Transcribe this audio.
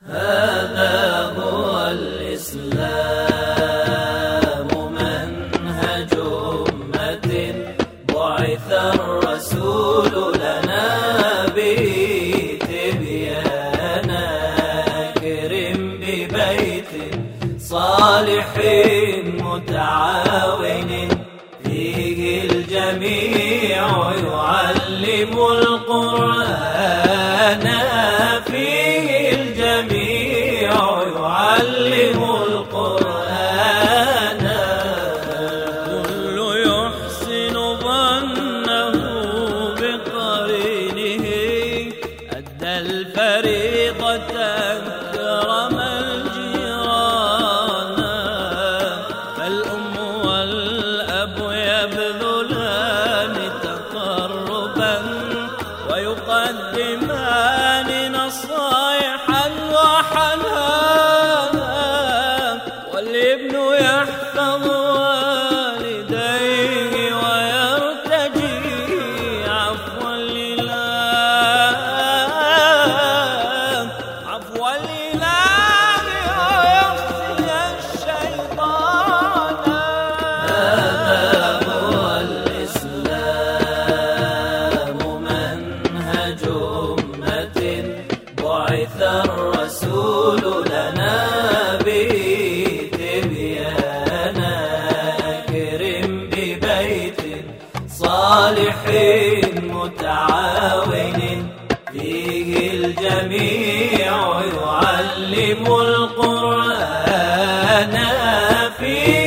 هذا هو الإسلام منهج أمة بعث الرسول لنا به تبيانا. أكرم ببيت صالح متعاون فيه الجميع يعلم القرآن، فيه الجميع يعلم القرآن. كل يحسن ظنه بقرينه أدى الفريضة أكرم الجيران. فالأم والأب يبذلان تقربا ويقدمان نصائحا وحنانا، والابن يحفظ والديه ويرتجي عفوا لله، عفوا لله ويخزي الشيطان. هذا هو الإسلام منهج أمة بعث الرسول لنا به تبيانا. أكرم ببيت صالح متعاون فيه الجميع يعلم القرآن، فيه